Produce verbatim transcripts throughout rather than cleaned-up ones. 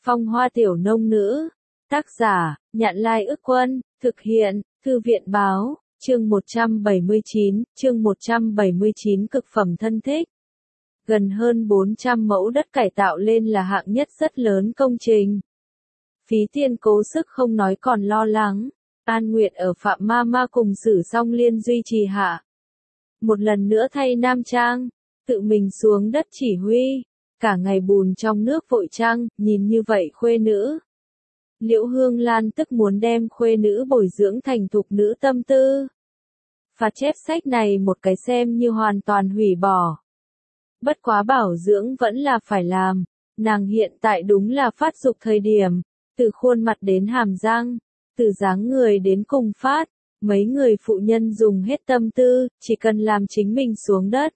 Phong hoa tiểu nông nữ. Tác giả, Nhạn Lai Ức Quân, thực hiện, Thư viện Báo, chương một trăm bảy mươi chín, chương một trăm bảy mươi chín cực phẩm thân thích. Gần hơn bốn trăm mẫu đất cải tạo lên là hạng nhất rất lớn công trình. Phí tiền cố sức không nói còn lo lắng. An Nguyệt ở Phạm Ma Ma cùng Sử Song Liên duy trì hạ. Một lần nữa thay nam trang, tự mình xuống đất chỉ huy, cả ngày bùn trong nước vội trăng, nhìn như vậy khuê nữ. Liễu Hương Lan tức muốn đem khuê nữ bồi dưỡng thành thục nữ tâm tư. Phạt chép sách này một cái xem như hoàn toàn hủy bỏ. Bất quá bảo dưỡng vẫn là phải làm, nàng hiện tại đúng là phát dục thời điểm, từ khuôn mặt đến hàm răng, từ dáng người đến cùng phát, mấy người phụ nhân dùng hết tâm tư, chỉ cần làm chính mình xuống đất.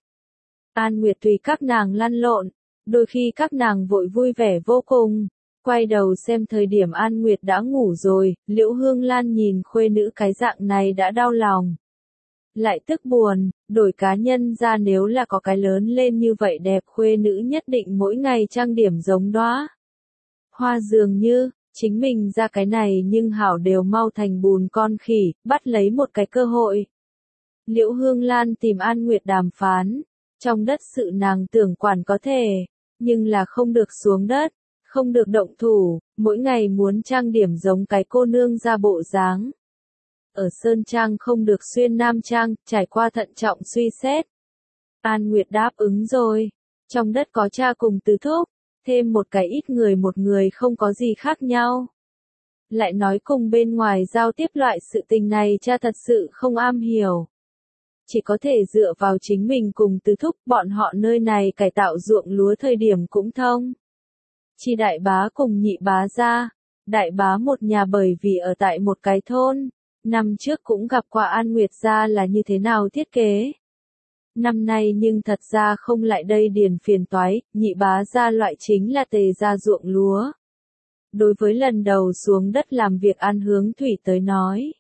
An Nguyệt tùy các nàng lăn lộn, đôi khi các nàng vội vui vẻ vô cùng. Quay đầu xem thời điểm An Nguyệt đã ngủ rồi, Liễu Hương Lan nhìn khuê nữ cái dạng này đã đau lòng. Lại tức buồn, đổi cá nhân ra nếu là có cái lớn lên như vậy đẹp khuê nữ nhất định mỗi ngày trang điểm giống đóa hoa dường như, chính mình ra cái này nhưng hảo đều mau thành bùn con khỉ, bắt lấy một cái cơ hội. Liễu Hương Lan tìm An Nguyệt đàm phán, trong đất sự nàng tưởng quản có thể, nhưng là không được xuống đất, không được động thủ, mỗi ngày muốn trang điểm giống cái cô nương ra bộ dáng. Ở Sơn Trang không được xuyên Nam Trang, trải qua thận trọng suy xét. An Nguyệt đáp ứng rồi, trong đất có cha cùng tứ thúc, thêm một cái ít người một người không có gì khác nhau. Lại nói cùng bên ngoài giao tiếp loại sự tình này cha thật sự không am hiểu. Chỉ có thể dựa vào chính mình cùng tứ thúc bọn họ nơi này cải tạo ruộng lúa thời điểm cũng thông. Chi đại bá cùng nhị bá ra, đại bá một nhà bởi vì ở tại một cái thôn, năm trước cũng gặp qua An Nguyệt gia là như thế nào thiết kế. Năm nay nhưng thật ra không lại đây điền phiền toái, nhị bá gia loại chính là tề gia ruộng lúa. Đối với lần đầu xuống đất làm việc An Hướng Thủy tới nói.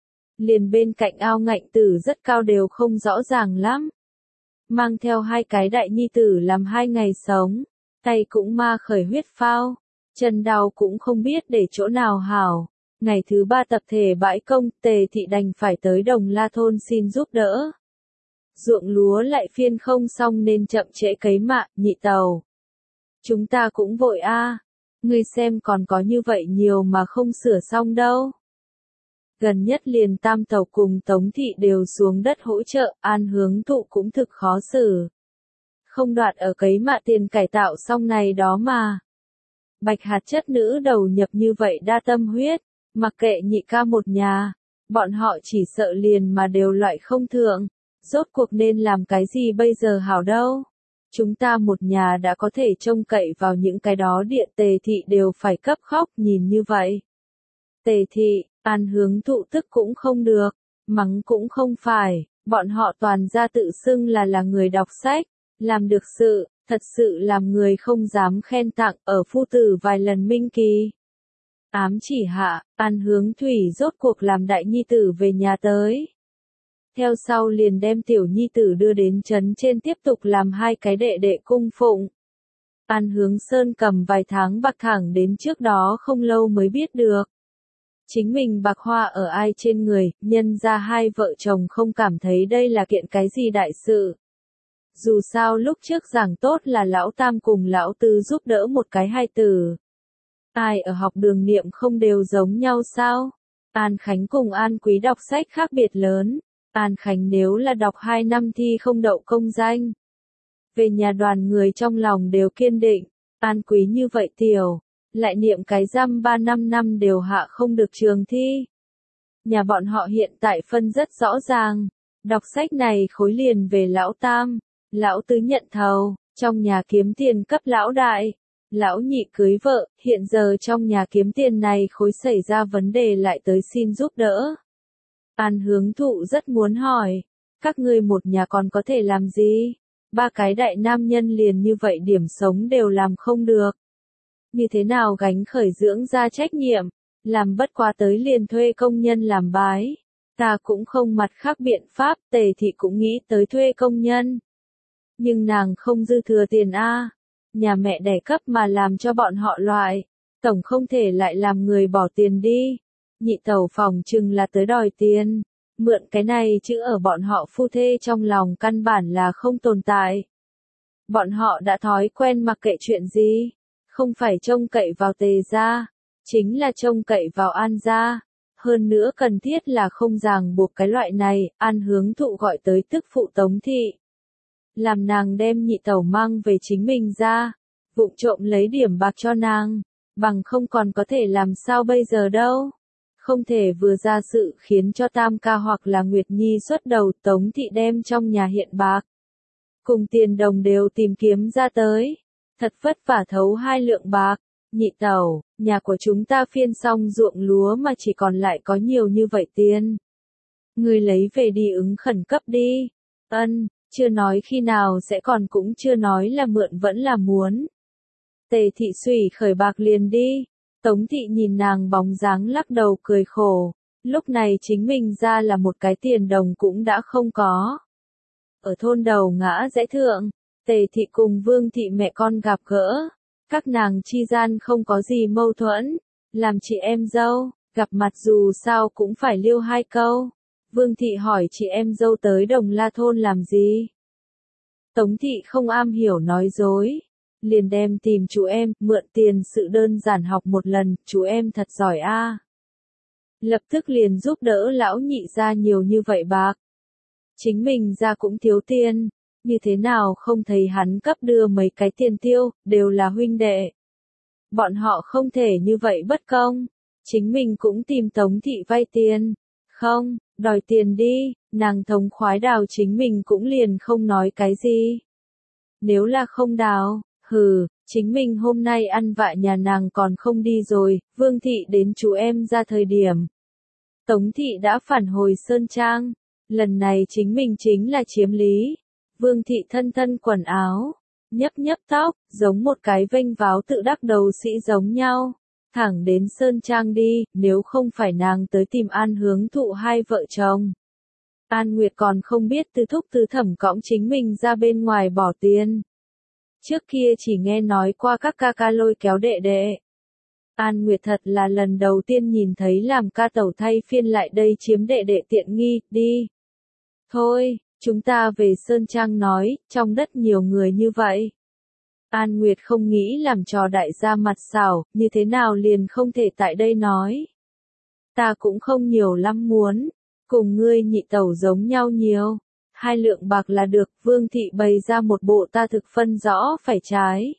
Liền bên cạnh ao ngạnh tử rất cao đều không rõ ràng lắm. Mang theo hai cái đại nhi tử làm hai ngày sống, tay cũng ma khởi huyết phao, chân đau cũng không biết để chỗ nào hảo. Ngày thứ ba tập thể bãi công, Tề thị đành phải tới Đồng La thôn xin giúp đỡ. Ruộng lúa lại phiên không xong nên chậm trễ cấy mạ, nhị tàu. Chúng ta cũng vội a, à. Ngươi xem còn có như vậy nhiều mà không sửa xong đâu. Gần nhất liền Tam tàu cùng Tống thị đều xuống đất hỗ trợ, An Hướng Thụ cũng thực khó xử. Không đoạt ở cấy mạ tiền cải tạo xong này đó mà. Bạch hạt chất nữ đầu nhập như vậy đa tâm huyết, mặc kệ nhị ca một nhà, bọn họ chỉ sợ liền mà đều loại không thượng. Rốt cuộc nên làm cái gì bây giờ hảo đâu? Chúng ta một nhà đã có thể trông cậy vào những cái đó điện Tề thị đều phải cấp khóc nhìn như vậy. Tề thị, An Hướng Thụ tức cũng không được, mắng cũng không phải, bọn họ toàn ra tự xưng là là người đọc sách, làm được sự, thật sự làm người không dám khen tặng ở phu tử vài lần minh kỳ. Ám chỉ hạ, An Hướng Thủy rốt cuộc làm đại nhi tử về nhà tới. Theo sau liền đem tiểu nhi tử đưa đến trấn trên tiếp tục làm hai cái đệ đệ cung phụng. An Hướng Sơn cầm vài tháng bạc thẳng đến trước đó không lâu mới biết được. Chính mình bạc hoa ở ai trên người, nhân ra hai vợ chồng không cảm thấy đây là kiện cái gì đại sự. Dù sao lúc trước giảng tốt là lão tam cùng lão tứ giúp đỡ một cái hai tử. Ai ở học đường niệm không đều giống nhau sao? An Khánh cùng An Quý đọc sách khác biệt lớn. An Khánh nếu là đọc hai năm thi không đậu công danh. Về nhà đoàn người trong lòng đều kiên định. An Quý như vậy tiểu, lại niệm cái răm ba năm năm đều hạ không được trường thi. Nhà bọn họ hiện tại phân rất rõ ràng. Đọc sách này khối liền về lão tam. Lão tứ nhận thầu, trong nhà kiếm tiền cấp lão đại. Lão nhị cưới vợ, hiện giờ trong nhà kiếm tiền này khối xảy ra vấn đề lại tới xin giúp đỡ. An Hướng Thụ rất muốn hỏi, các ngươi một nhà còn có thể làm gì? Ba cái đại nam nhân liền như vậy điểm sống đều làm không được. Như thế nào gánh khởi dưỡng ra trách nhiệm, làm bất quá tới liền thuê công nhân làm bái. Ta cũng không mặt khác biện pháp, Tề thị cũng nghĩ tới thuê công nhân. Nhưng nàng không dư thừa tiền a, nhà mẹ đẻ cấp mà làm cho bọn họ loại, Tổng không thể lại làm người bỏ tiền đi. Nhị tẩu phòng chừng là tới đòi tiền. Mượn cái này chứ ở bọn họ phu thê trong lòng căn bản là không tồn tại. Bọn họ đã thói quen mặc kệ chuyện gì. Không phải trông cậy vào Tề gia, chính là trông cậy vào An gia. Hơn nữa cần thiết là không ràng buộc cái loại này, An Hướng Thụ gọi tới tức phụ Tống thị. Làm nàng đem nhị tẩu mang về chính mình ra, vụng trộm lấy điểm bạc cho nàng, bằng không còn có thể làm sao bây giờ đâu. Không thể vừa ra sự khiến cho Tam ca hoặc là Nguyệt Nhi xuất đầu, Tống thị đem trong nhà hiện bạc. Cùng tiền đồng đều tìm kiếm ra tới. Thật vất vả thấu hai lượng bạc. Nhị tẩu, nhà của chúng ta phiên xong ruộng lúa mà chỉ còn lại có nhiều như vậy tiền. Người lấy về đi ứng khẩn cấp đi. Ân, chưa nói khi nào sẽ còn cũng chưa nói là mượn vẫn là muốn. Tề thị xủy khởi bạc liền đi. Tống thị nhìn nàng bóng dáng lắc đầu cười khổ. Lúc này chính mình ra là một cái tiền đồng cũng đã không có. Ở thôn đầu ngã rẽ thượng, Tề thị cùng Vương thị mẹ con gặp gỡ. Các nàng chi gian không có gì mâu thuẫn. Làm chị em dâu, gặp mặt dù sao cũng phải liêu hai câu. Vương thị hỏi chị em dâu tới Đồng La thôn làm gì? Tống thị không am hiểu nói dối. Liền đem tìm chú em, mượn tiền sự đơn giản học một lần, chú em thật giỏi a. Lập tức liền giúp đỡ lão nhị ra nhiều như vậy bạc. Chính mình ra cũng thiếu tiền, như thế nào không thấy hắn cấp đưa mấy cái tiền tiêu, đều là huynh đệ. Bọn họ không thể như vậy bất công, chính mình cũng tìm Tống thị vay tiền. Không, đòi tiền đi, nàng thống khoái đào chính mình cũng liền không nói cái gì. Nếu là không đào, hừ, chính mình hôm nay ăn vạ nhà nàng còn không đi rồi, Vương thị đến chú em ra thời điểm. Tống thị đã phản hồi Sơn Trang, lần này chính mình chính là chiếm lý. Vương thị thân thân quần áo, nhấp nhấp tóc, giống một cái vênh váo tự đắc đầu sĩ giống nhau. Thẳng đến Sơn Trang đi, nếu không phải nàng tới tìm An Hướng Thụ hai vợ chồng. An Nguyệt còn không biết Tư Thúc Tư Thẩm cõng chính mình ra bên ngoài bỏ tiền. Trước kia chỉ nghe nói qua các ca ca lôi kéo đệ đệ. An Nguyệt thật là lần đầu tiên nhìn thấy làm ca tẩu thay phiên lại đây chiếm đệ đệ tiện nghi, đi. Thôi, chúng ta về Sơn Trang nói, trong đất nhiều người như vậy. An Nguyệt không nghĩ làm trò đại gia mặt xảo, như thế nào liền không thể tại đây nói. Ta cũng không nhiều lắm muốn, cùng ngươi nhị tẩu giống nhau nhiều. Hai lượng bạc là được, Vương thị bày ra một bộ ta thực phân rõ phải trái.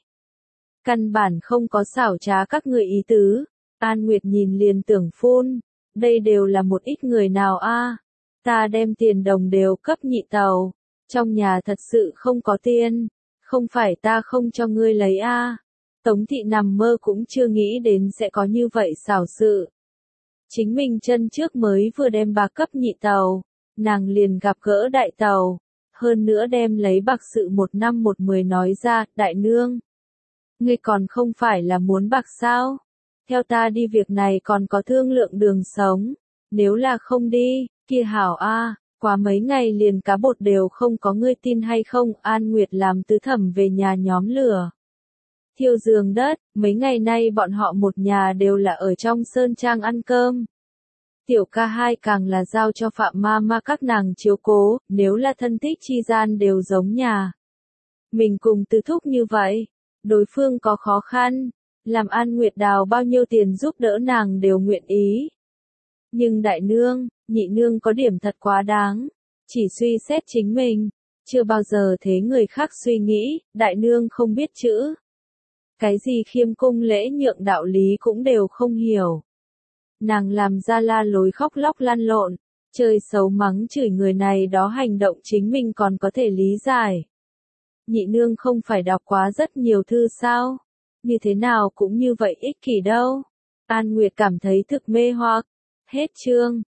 Căn bản không có xảo trá các người ý tứ. An Nguyệt nhìn liền tưởng phun, đây đều là một ít người nào a? Ta đem tiền đồng đều cấp nhị tẩu, trong nhà thật sự không có tiền, không phải ta không cho ngươi lấy a. Tống thị nằm mơ cũng chưa nghĩ đến sẽ có như vậy xảo sự. Chính mình chân trước mới vừa đem bạc cấp nhị tẩu, nàng liền gặp gỡ đại tẩu, hơn nữa đem lấy bạc sự một năm một mười nói ra, đại nương. Ngươi còn không phải là muốn bạc sao? Theo ta đi việc này còn có thương lượng đường sống, nếu là không đi, kia hảo a, quá mấy ngày liền cá bột đều không có ngươi tin hay không, An Nguyệt làm tứ thẩm về nhà nhóm lửa. Thiêu giường đất, mấy ngày nay bọn họ một nhà đều là ở trong Sơn Trang ăn cơm. Tiểu ca hai càng là giao cho Phạm ma ma các nàng chiếu cố, nếu là thân thích chi gian đều giống nhà. Mình cùng Tư Thúc như vậy, đối phương có khó khăn, làm An Nguyệt đào bao nhiêu tiền giúp đỡ nàng đều nguyện ý. Nhưng đại nương, nhị nương có điểm thật quá đáng, chỉ suy xét chính mình, chưa bao giờ thấy người khác suy nghĩ, đại nương không biết chữ. Cái gì khiêm cung lễ nhượng đạo lý cũng đều không hiểu. Nàng làm ra la lối khóc lóc lăn lộn, chơi xấu mắng chửi người này đó hành động chính mình còn có thể lý giải. Nhị nương không phải đọc quá rất nhiều thư sao? Như thế nào cũng như vậy ích kỷ đâu. An Nguyệt cảm thấy thực mê hoặc. Hết chương.